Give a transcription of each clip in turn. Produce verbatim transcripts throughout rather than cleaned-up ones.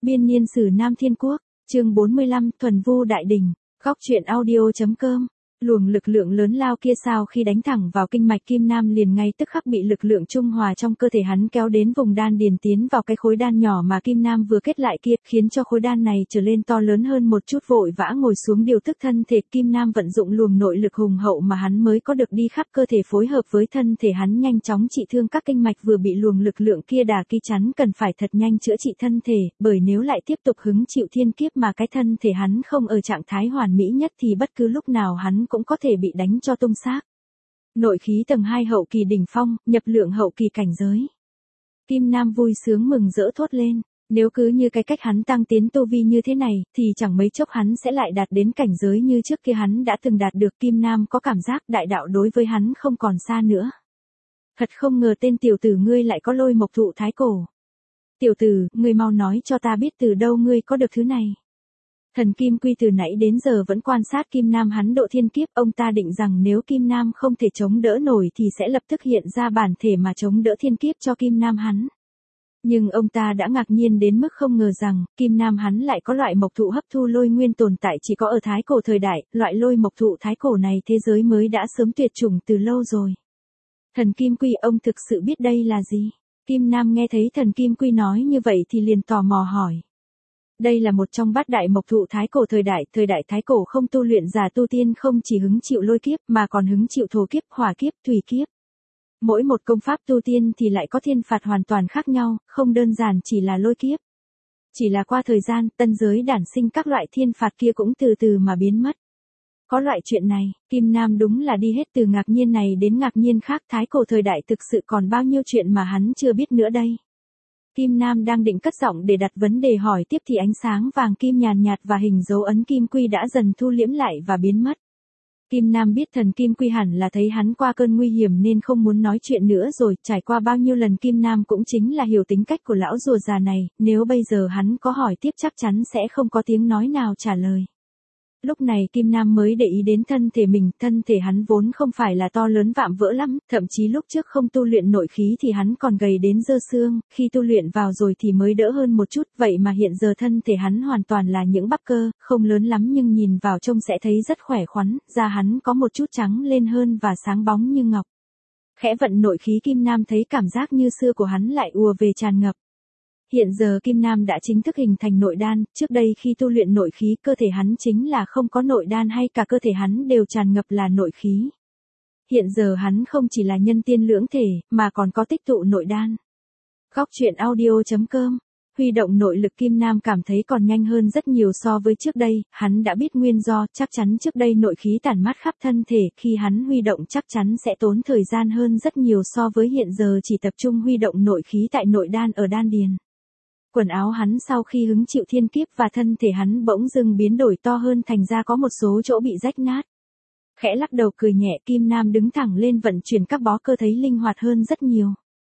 Biên niên sử Nam Thiên Quốc, chương bốn mươi lăm, Thuần Vu Đại Đình, góc truyện audio.com. Luồng lực lượng lớn lao kia sau khi đánh thẳng vào kinh mạch Kim Nam liền ngay tức khắc bị lực lượng trung hòa trong cơ thể hắn kéo đến vùng đan điền tiến vào cái khối đan nhỏ mà Kim Nam vừa kết lại kia, khiến cho khối đan này trở lên to lớn hơn một chút. Vội vã ngồi xuống điều tức thân thể, Kim Nam vận dụng luồng nội lực hùng hậu mà hắn mới có được đi khắp cơ thể, phối hợp với thân thể hắn nhanh chóng trị thương các kinh mạch vừa bị luồng lực lượng kia đả kích, chắn cần phải thật nhanh chữa trị thân thể, bởi nếu lại tiếp tục hứng chịu thiên kiếp mà cái thân thể hắn không ở trạng thái hoàn mỹ nhất thì bất cứ lúc nào hắn cũng có thể bị đánh cho tung xác. Nội khí tầng hai hậu kỳ đỉnh phong, nhập lượng hậu kỳ cảnh giới. Kim Nam vui sướng mừng rỡ thốt lên, nếu cứ như cái cách hắn tăng tiến tu vi như thế này, thì chẳng mấy chốc hắn sẽ lại đạt đến cảnh giới như trước kia hắn đã từng đạt được. Kim Nam có cảm giác đại đạo đối với hắn không còn xa nữa. Thật không ngờ tên tiểu tử ngươi lại có Lôi Mộc Thụ Thái Cổ. Tiểu tử, ngươi mau nói cho ta biết từ đâu ngươi có được thứ này. Thần Kim Quy từ nãy đến giờ vẫn quan sát Kim Nam hắn độ thiên kiếp, ông ta định rằng nếu Kim Nam không thể chống đỡ nổi thì sẽ lập tức hiện ra bản thể mà chống đỡ thiên kiếp cho Kim Nam hắn. Nhưng ông ta đã ngạc nhiên đến mức không ngờ rằng, Kim Nam hắn lại có loại mộc thụ hấp thu lôi nguyên tồn tại chỉ có ở Thái Cổ thời đại, loại lôi mộc thụ Thái Cổ này thế giới mới đã sớm tuyệt chủng từ lâu rồi. Thần Kim Quy, ông thực sự biết đây là gì? Kim Nam nghe thấy Thần Kim Quy nói như vậy thì liền tò mò hỏi. Đây là một trong bát đại mộc thụ Thái Cổ thời đại, thời đại Thái Cổ không tu luyện giả tu tiên không chỉ hứng chịu lôi kiếp mà còn hứng chịu thổ kiếp, hỏa kiếp, thủy kiếp. Mỗi một công pháp tu tiên thì lại có thiên phạt hoàn toàn khác nhau, không đơn giản chỉ là lôi kiếp. Chỉ là qua thời gian, tân giới đản sinh các loại thiên phạt kia cũng từ từ mà biến mất. Có loại chuyện này, Kim Nam đúng là đi hết từ ngạc nhiên này đến ngạc nhiên khác. Thái Cổ thời đại thực sự còn bao nhiêu chuyện mà hắn chưa biết nữa đây. Kim Nam đang định cất giọng để đặt vấn đề hỏi tiếp thì ánh sáng vàng kim nhàn nhạt và hình dấu ấn Kim Quy đã dần thu liễm lại và biến mất. Kim Nam biết Thần Kim Quy hẳn là thấy hắn qua cơn nguy hiểm nên không muốn nói chuyện nữa rồi, trải qua bao nhiêu lần Kim Nam cũng chính là hiểu tính cách của lão rùa già này, nếu bây giờ hắn có hỏi tiếp chắc chắn sẽ không có tiếng nói nào trả lời. Lúc này Kim Nam mới để ý đến thân thể mình, thân thể hắn vốn không phải là to lớn vạm vỡ lắm, thậm chí lúc trước không tu luyện nội khí thì hắn còn gầy đến dơ xương, khi tu luyện vào rồi thì mới đỡ hơn một chút, vậy mà hiện giờ thân thể hắn hoàn toàn là những bắp cơ, không lớn lắm nhưng nhìn vào trông sẽ thấy rất khỏe khoắn, da hắn có một chút trắng lên hơn và sáng bóng như ngọc. Khẽ vận nội khí Kim Nam thấy cảm giác như xưa của hắn lại ùa về tràn ngập. Hiện giờ Kim Nam đã chính thức hình thành nội đan, trước đây khi tu luyện nội khí cơ thể hắn chính là không có nội đan hay cả cơ thể hắn đều tràn ngập là nội khí. Hiện giờ hắn không chỉ là nhân tiên lưỡng thể, mà còn có tích tụ nội đan. Góc truyện audio.com. Huy động nội lực Kim Nam cảm thấy còn nhanh hơn rất nhiều so với trước đây, hắn đã biết nguyên do, chắc chắn trước đây nội khí tản mát khắp thân thể, khi hắn huy động chắc chắn sẽ tốn thời gian hơn rất nhiều so với hiện giờ chỉ tập trung huy động nội khí tại nội đan ở đan điền. Quần áo hắn sau khi hứng chịu thiên kiếp và thân thể hắn bỗng dưng biến đổi to hơn, thành ra có một số chỗ bị rách nát. Khẽ lắc đầu cười nhẹ, Kim Nam đứng thẳng lên vận chuyển các bó cơ thấy linh hoạt hơn rất nhiều.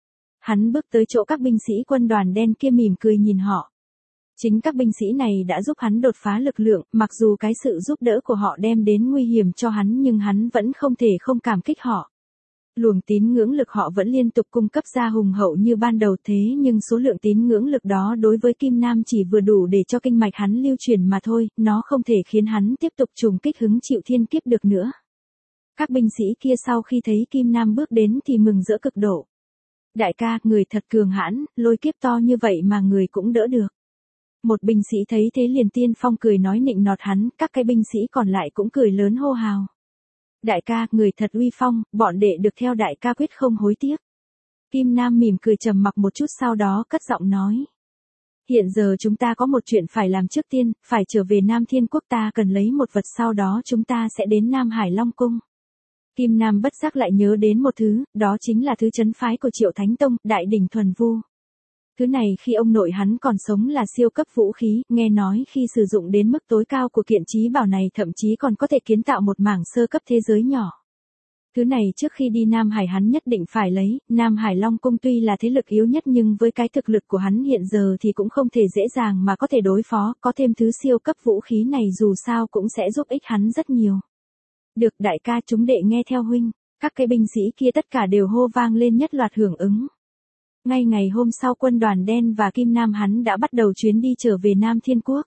Hắn bước tới chỗ các binh sĩ quân đoàn đen kia mỉm cười nhìn họ. Chính các binh sĩ này đã giúp hắn đột phá lực lượng, mặc dù cái sự giúp đỡ của họ đem đến nguy hiểm cho hắn nhưng hắn vẫn không thể không cảm kích họ. Luồng tín ngưỡng lực họ vẫn liên tục cung cấp ra hùng hậu như ban đầu, thế nhưng số lượng tín ngưỡng lực đó đối với Kim Nam chỉ vừa đủ để cho kinh mạch hắn lưu truyền mà thôi, nó không thể khiến hắn tiếp tục trùng kích hứng chịu thiên kiếp được nữa. Các binh sĩ kia sau khi thấy Kim Nam bước đến thì mừng rỡ cực độ. Đại ca, người thật cường hãn, lôi kiếp to như vậy mà người cũng đỡ được. Một binh sĩ thấy thế liền tiên phong cười nói nịnh nọt hắn, các cái binh sĩ còn lại cũng cười lớn hô hào. Đại ca, người thật uy phong, bọn đệ được theo đại ca quyết không hối tiếc. Kim Nam mỉm cười trầm mặc một chút sau đó cất giọng nói. Hiện giờ chúng ta có một chuyện phải làm trước tiên, phải trở về Nam Thiên Quốc, ta cần lấy một vật sau đó chúng ta sẽ đến Nam Hải Long Cung. Kim Nam bất giác lại nhớ đến một thứ, đó chính là thứ trấn phái của Triệu Thánh Tông, Đại Đỉnh Thuần Vu. Thứ này khi ông nội hắn còn sống là siêu cấp vũ khí, nghe nói khi sử dụng đến mức tối cao của kiện trí bảo này thậm chí còn có thể kiến tạo một mảng sơ cấp thế giới nhỏ. Thứ này trước khi đi Nam Hải hắn nhất định phải lấy, Nam Hải Long Cung tuy là thế lực yếu nhất nhưng với cái thực lực của hắn hiện giờ thì cũng không thể dễ dàng mà có thể đối phó, có thêm thứ siêu cấp vũ khí này dù sao cũng sẽ giúp ích hắn rất nhiều. Được đại ca, chúng đệ nghe theo huynh, các cái binh sĩ kia tất cả đều hô vang lên nhất loạt hưởng ứng. Ngay ngày hôm sau quân đoàn đen và Kim Nam hắn đã bắt đầu chuyến đi trở về Nam Thiên Quốc.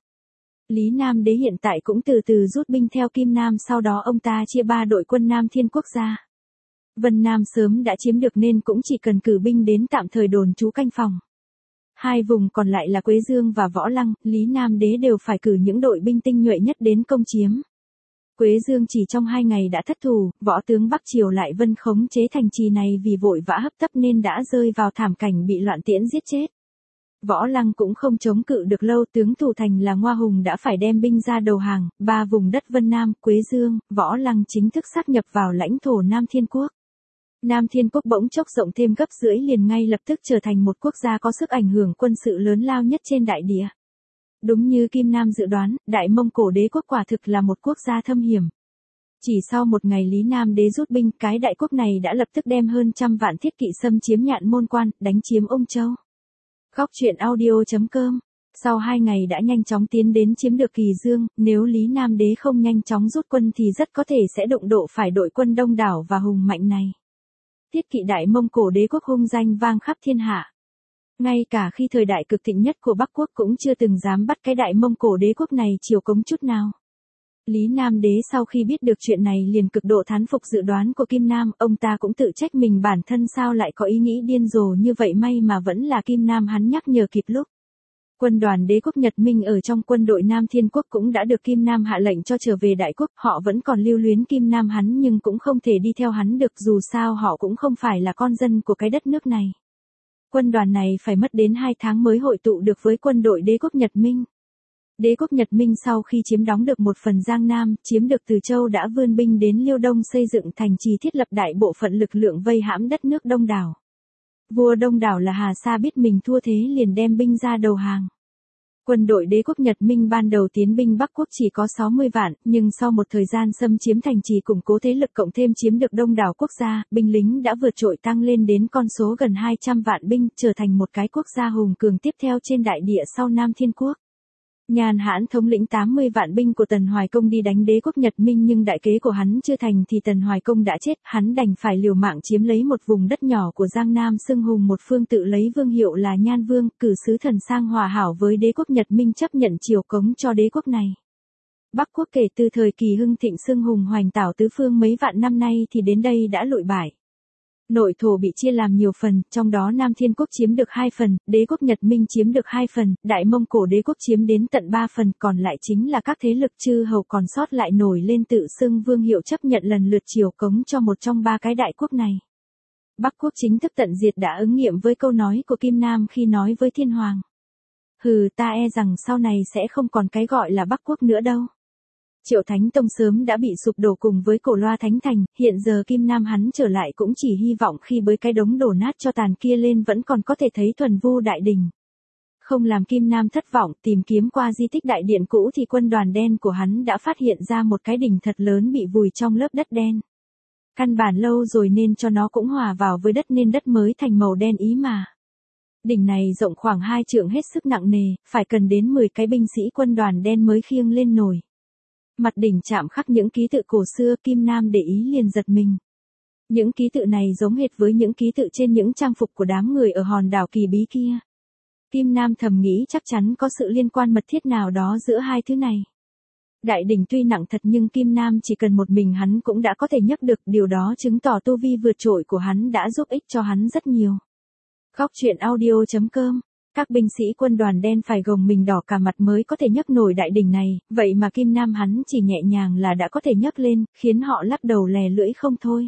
Lý Nam Đế hiện tại cũng từ từ rút binh theo Kim Nam, sau đó ông ta chia ba đội quân Nam Thiên Quốc ra. Vân Nam sớm đã chiếm được nên cũng chỉ cần cử binh đến tạm thời đồn trú canh phòng. Hai vùng còn lại là Quế Dương và Võ Lăng, Lý Nam Đế đều phải cử những đội binh tinh nhuệ nhất đến công chiếm. Quế Dương chỉ trong hai ngày đã thất thủ, võ tướng Bắc Triều lại vân khống chế thành trì này vì vội vã hấp tấp nên đã rơi vào thảm cảnh bị loạn tiễn giết chết. Võ Lăng cũng không chống cự được lâu, tướng thủ thành là Ngoa Hùng đã phải đem binh ra đầu hàng, ba vùng đất Vân Nam, Quế Dương, Võ Lăng chính thức sát nhập vào lãnh thổ Nam Thiên Quốc. Nam Thiên Quốc bỗng chốc rộng thêm gấp rưỡi, liền ngay lập tức trở thành một quốc gia có sức ảnh hưởng quân sự lớn lao nhất trên đại địa. Đúng như Kim Nam dự đoán, Đại Mông Cổ Đế quốc quả thực là một quốc gia thâm hiểm. Chỉ sau một ngày Lý Nam Đế rút binh, cái đại quốc này đã lập tức đem hơn trăm vạn thiết kỵ xâm chiếm Nhạn Môn Quan, đánh chiếm Ung Châu. Góc truyện audio chấm com. Sau hai ngày đã nhanh chóng tiến đến chiếm được Kỳ Dương, nếu Lý Nam Đế không nhanh chóng rút quân thì rất có thể sẽ đụng độ phải đội quân đông đảo và hùng mạnh này. Thiết kỵ Đại Mông Cổ Đế quốc hung danh vang khắp thiên hạ. Ngay cả khi thời đại cực thịnh nhất của Bắc Quốc cũng chưa từng dám bắt cái Đại Mông Cổ Đế quốc này chiều cống chút nào. Lý Nam Đế sau khi biết được chuyện này liền cực độ thán phục dự đoán của Kim Nam, ông ta cũng tự trách mình bản thân sao lại có ý nghĩ điên rồ như vậy, may mà vẫn là Kim Nam hắn nhắc nhở kịp lúc. Quân đoàn Đế quốc Nhật Minh ở trong quân đội Nam Thiên Quốc cũng đã được Kim Nam hạ lệnh cho trở về đại quốc, họ vẫn còn lưu luyến Kim Nam hắn nhưng cũng không thể đi theo hắn được, dù sao họ cũng không phải là con dân của cái đất nước này. Quân đoàn này phải mất đến hai tháng mới hội tụ được với quân đội Đế quốc Nhật Minh. Đế quốc Nhật Minh sau khi chiếm đóng được một phần Giang Nam, chiếm được Từ Châu đã vươn binh đến Liêu Đông xây dựng thành trì, thiết lập đại bộ phận lực lượng vây hãm đất nước Đông Đảo. Vua Đông Đảo là Hà Sa biết mình thua thế liền đem binh ra đầu hàng. Quân đội Đế quốc Nhật Minh ban đầu tiến binh Bắc Quốc chỉ có sáu mươi vạn, nhưng sau một thời gian xâm chiếm thành trì củng cố thế lực cộng thêm chiếm được đông đảo quốc gia, binh lính đã vượt trội tăng lên đến con số gần hai trăm vạn binh, trở thành một cái quốc gia hùng cường tiếp theo trên đại địa sau Nam Thiên Quốc. Nhàn Hãn thống lĩnh tám mươi vạn binh của Tần Hoài Công đi đánh Đế quốc Nhật Minh nhưng đại kế của hắn chưa thành thì Tần Hoài Công đã chết, hắn đành phải liều mạng chiếm lấy một vùng đất nhỏ của Giang Nam, xưng hùng một phương, tự lấy vương hiệu là Nhan Vương, cử sứ thần sang hòa hảo với Đế quốc Nhật Minh chấp nhận triều cống cho đế quốc này. Bắc Quốc kể từ thời kỳ hưng thịnh xưng hùng hoành tảo tứ phương mấy vạn năm nay thì đến đây đã lụi bại. Nội thổ bị chia làm nhiều phần, trong đó Nam Thiên Quốc chiếm được hai phần, Đế quốc Nhật Minh chiếm được hai phần, Đại Mông Cổ Đế quốc chiếm đến tận ba phần, còn lại chính là các thế lực chư hầu còn sót lại nổi lên tự xưng vương hiệu chấp nhận lần lượt triều cống cho một trong ba cái đại quốc này. Bắc Quốc chính thức tận diệt đã ứng nghiệm với câu nói của Kim Nam khi nói với Thiên Hoàng. Hừ, ta e rằng sau này sẽ không còn cái gọi là Bắc Quốc nữa đâu. Triệu Thánh Tông sớm đã bị sụp đổ cùng với Cổ Loa Thánh Thành, hiện giờ Kim Nam hắn trở lại cũng chỉ hy vọng khi bới cái đống đổ nát cho tàn kia lên vẫn còn có thể thấy Thuần Vu Đại Đình. Không làm Kim Nam thất vọng, tìm kiếm qua di tích đại điện cũ thì quân đoàn đen của hắn đã phát hiện ra một cái đỉnh thật lớn bị vùi trong lớp đất đen. Căn bản lâu rồi nên cho nó cũng hòa vào với đất nên đất mới thành màu đen ý mà. Đỉnh này rộng khoảng hai trượng hết sức nặng nề, phải cần đến mười cái binh sĩ quân đoàn đen mới khiêng lên nổi. Mặt đỉnh chạm khắc những ký tự cổ xưa, Kim Nam để ý liền giật mình. Những ký tự này giống hệt với những ký tự trên những trang phục của đám người ở hòn đảo kỳ bí kia. Kim Nam thầm nghĩ chắc chắn có sự liên quan mật thiết nào đó giữa hai thứ này. Đại đỉnh tuy nặng thật nhưng Kim Nam chỉ cần một mình hắn cũng đã có thể nhấc được, điều đó chứng tỏ tu vi vượt trội của hắn đã giúp ích cho hắn rất nhiều. Góc truyện audio chấm com. Các binh sĩ quân đoàn đen phải gồng mình đỏ cả mặt mới có thể nhấc nổi đại đỉnh này, vậy mà Kim Nam hắn chỉ nhẹ nhàng là đã có thể nhấc lên, khiến họ lắc đầu lè lưỡi không thôi.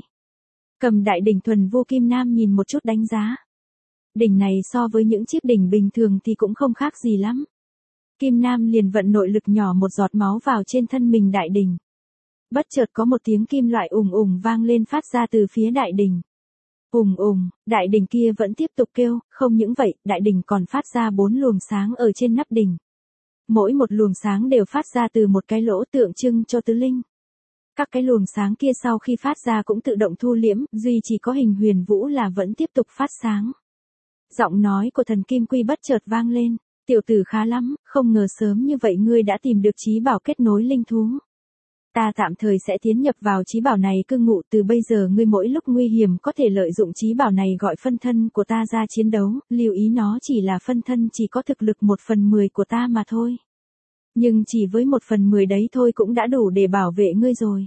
Cầm đại đỉnh Thuần Vu Kim Nam nhìn một chút đánh giá. Đỉnh này so với những chiếc đỉnh bình thường thì cũng không khác gì lắm. Kim Nam liền vận nội lực nhỏ một giọt máu vào trên thân mình đại đỉnh. Bất chợt có một tiếng kim loại ùng ùng vang lên phát ra từ phía đại đỉnh. Ùng ùng, đại đỉnh kia vẫn tiếp tục kêu, không những vậy, đại đỉnh còn phát ra bốn luồng sáng ở trên nắp đỉnh. Mỗi một luồng sáng đều phát ra từ một cái lỗ tượng trưng cho tứ linh. Các cái luồng sáng kia sau khi phát ra cũng tự động thu liễm, duy chỉ có Hình Huyền Vũ là vẫn tiếp tục phát sáng. Giọng nói của thần Kim Quy bất chợt vang lên, tiểu tử khá lắm, không ngờ sớm như vậy ngươi đã tìm được trí bảo kết nối linh thú. Ta tạm thời sẽ tiến nhập vào trí bảo này cư ngụ, từ bây giờ ngươi mỗi lúc nguy hiểm có thể lợi dụng trí bảo này gọi phân thân của ta ra chiến đấu, lưu ý nó chỉ là phân thân chỉ có thực lực một phần mười của ta mà thôi. Nhưng chỉ với một phần mười đấy thôi cũng đã đủ để bảo vệ ngươi rồi.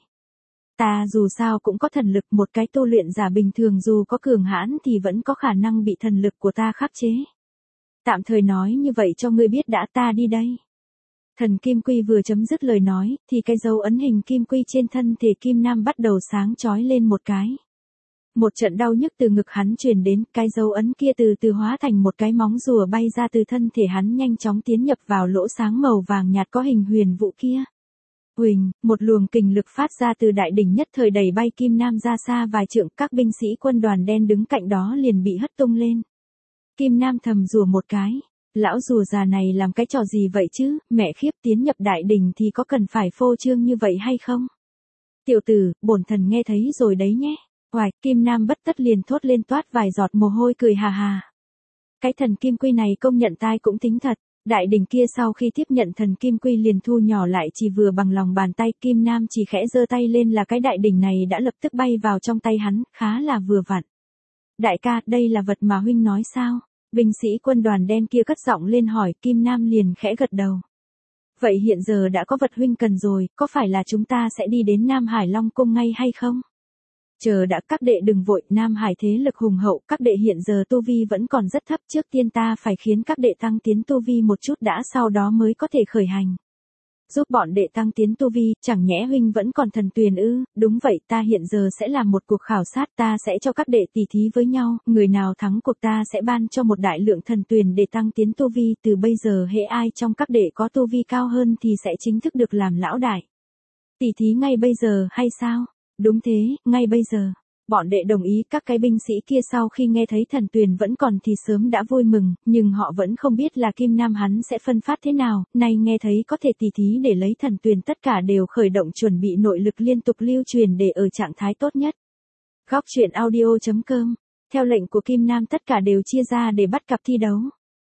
Ta dù sao cũng có thần lực, một cái tu luyện giả bình thường dù có cường hãn thì vẫn có khả năng bị thần lực của ta khắc chế. Tạm thời nói như vậy cho ngươi biết đã, ta đi đây. Thần Kim Quy vừa chấm dứt lời nói, thì cái dấu ấn hình Kim Quy trên thân thể Kim Nam bắt đầu sáng chói lên một cái. Một trận đau nhức từ ngực hắn truyền đến, cái dấu ấn kia từ từ hóa thành một cái móng rùa bay ra từ thân thể hắn nhanh chóng tiến nhập vào lỗ sáng màu vàng nhạt có hình huyền vụ kia. Huỳnh, một luồng kình lực phát ra từ đại đỉnh nhất thời đẩy bay Kim Nam ra xa vài trượng, các binh sĩ quân đoàn đen đứng cạnh đó liền bị hất tung lên. Kim Nam thầm rủa một cái. Lão rùa già này làm cái trò gì vậy chứ, mẹ khiếp, tiến nhập đại đỉnh thì có cần phải phô trương như vậy hay không? Tiểu tử, bổn thần nghe thấy rồi đấy nhé. Hoài, Kim Nam bất tất liền thốt lên toát vài giọt mồ hôi cười hà hà. Cái thần Kim Quy này công nhận tai cũng tính thật. Đại đỉnh kia sau khi tiếp nhận thần Kim Quy liền thu nhỏ lại chỉ vừa bằng lòng bàn tay, Kim Nam chỉ khẽ giơ tay lên là cái đại đỉnh này đã lập tức bay vào trong tay hắn, khá là vừa vặn. Đại ca, đây là vật mà huynh nói sao? Binh sĩ quân đoàn đen kia cất giọng lên hỏi, Kim Nam liền khẽ gật đầu. Vậy hiện giờ đã có vật huynh cần rồi, có phải là chúng ta sẽ đi đến Nam Hải Long Cung ngay hay không? Chờ đã, các đệ đừng vội, Nam Hải thế lực hùng hậu, các đệ hiện giờ tu vi vẫn còn rất thấp, trước tiên ta phải khiến các đệ tăng tiến tu vi một chút đã, sau đó mới có thể khởi hành. Giúp bọn đệ tăng tiến tu vi, chẳng nhẽ huynh vẫn còn thần tuyền ư? Đúng vậy, ta hiện giờ sẽ làm một cuộc khảo sát, ta sẽ cho các đệ tỉ thí với nhau, người nào thắng cuộc ta sẽ ban cho một đại lượng thần tuyền để tăng tiến tu vi, từ bây giờ hễ ai trong các đệ có tu vi cao hơn thì sẽ chính thức được làm lão đại. Tỉ thí ngay bây giờ hay sao? Đúng thế, ngay bây giờ. Bọn đệ đồng ý. Các cái binh sĩ kia sau khi nghe thấy thần tuyền vẫn còn thì sớm đã vui mừng, nhưng họ vẫn không biết là Kim Nam hắn sẽ phân phát thế nào, nay nghe thấy có thể tỉ thí để lấy thần tuyền tất cả đều khởi động chuẩn bị nội lực liên tục lưu truyền để ở trạng thái tốt nhất. Góc truyện audio chấm com. Theo lệnh của Kim Nam tất cả đều chia ra để bắt cặp thi đấu.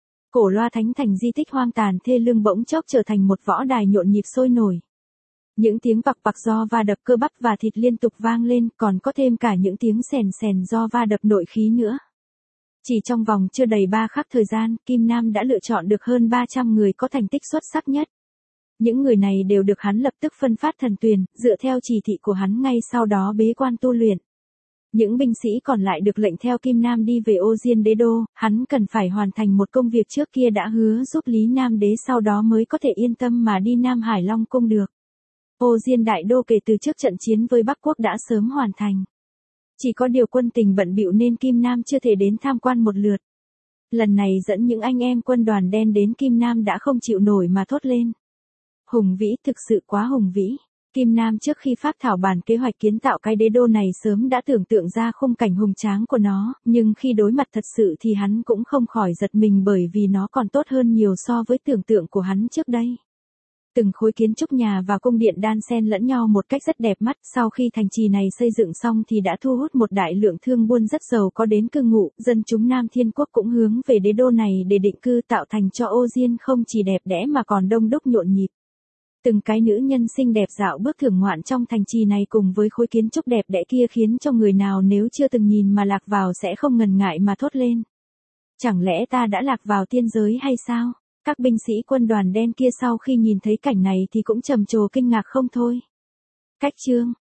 Cổ Loa Thánh Thành di tích hoang tàn thê lương bỗng chốc trở thành một võ đài nhộn nhịp sôi nổi. Những tiếng bạc bạc do va đập cơ bắp và thịt liên tục vang lên, còn có thêm cả những tiếng sèn sèn do va đập nội khí nữa. Chỉ trong vòng chưa đầy ba khắc thời gian, Kim Nam đã lựa chọn được hơn ba trăm người có thành tích xuất sắc nhất. Những người này đều được hắn lập tức phân phát thần tuyền, dựa theo chỉ thị của hắn ngay sau đó bế quan tu luyện. Những binh sĩ còn lại được lệnh theo Kim Nam đi về Ô Diên Đế Đô, hắn cần phải hoàn thành một công việc trước kia đã hứa giúp Lý Nam Đế, sau đó mới có thể yên tâm mà đi Nam Hải Long Cung được. Ô Diên Đại Đô kể từ trước trận chiến với Bắc Quốc đã sớm hoàn thành. Chỉ có điều quân tình bận bịu nên Kim Nam chưa thể đến tham quan một lượt. Lần này dẫn những anh em quân đoàn đen đến, Kim Nam đã không chịu nổi mà thốt lên. Hùng vĩ, thực sự quá hùng vĩ. Kim Nam trước khi phác thảo bản kế hoạch kiến tạo cái đế đô này sớm đã tưởng tượng ra khung cảnh hùng tráng của nó, nhưng khi đối mặt thật sự thì hắn cũng không khỏi giật mình bởi vì nó còn tốt hơn nhiều so với tưởng tượng của hắn trước đây. Từng khối kiến trúc nhà và cung điện đan xen lẫn nhau một cách rất đẹp mắt, sau khi thành trì này xây dựng xong thì đã thu hút một đại lượng thương buôn rất giàu có đến cư ngụ, dân chúng Nam Thiên Quốc cũng hướng về đế đô này để định cư, tạo thành cho Ô Diên không chỉ đẹp đẽ mà còn đông đúc nhộn nhịp. Từng cái nữ nhân xinh đẹp dạo bước thưởng ngoạn trong thành trì này cùng với khối kiến trúc đẹp đẽ kia khiến cho người nào nếu chưa từng nhìn mà lạc vào sẽ không ngần ngại mà thốt lên. Chẳng lẽ ta đã lạc vào tiên giới hay sao? Các binh sĩ quân đoàn đen kia sau khi nhìn thấy cảnh này thì cũng trầm trồ kinh ngạc không thôi. Cách chương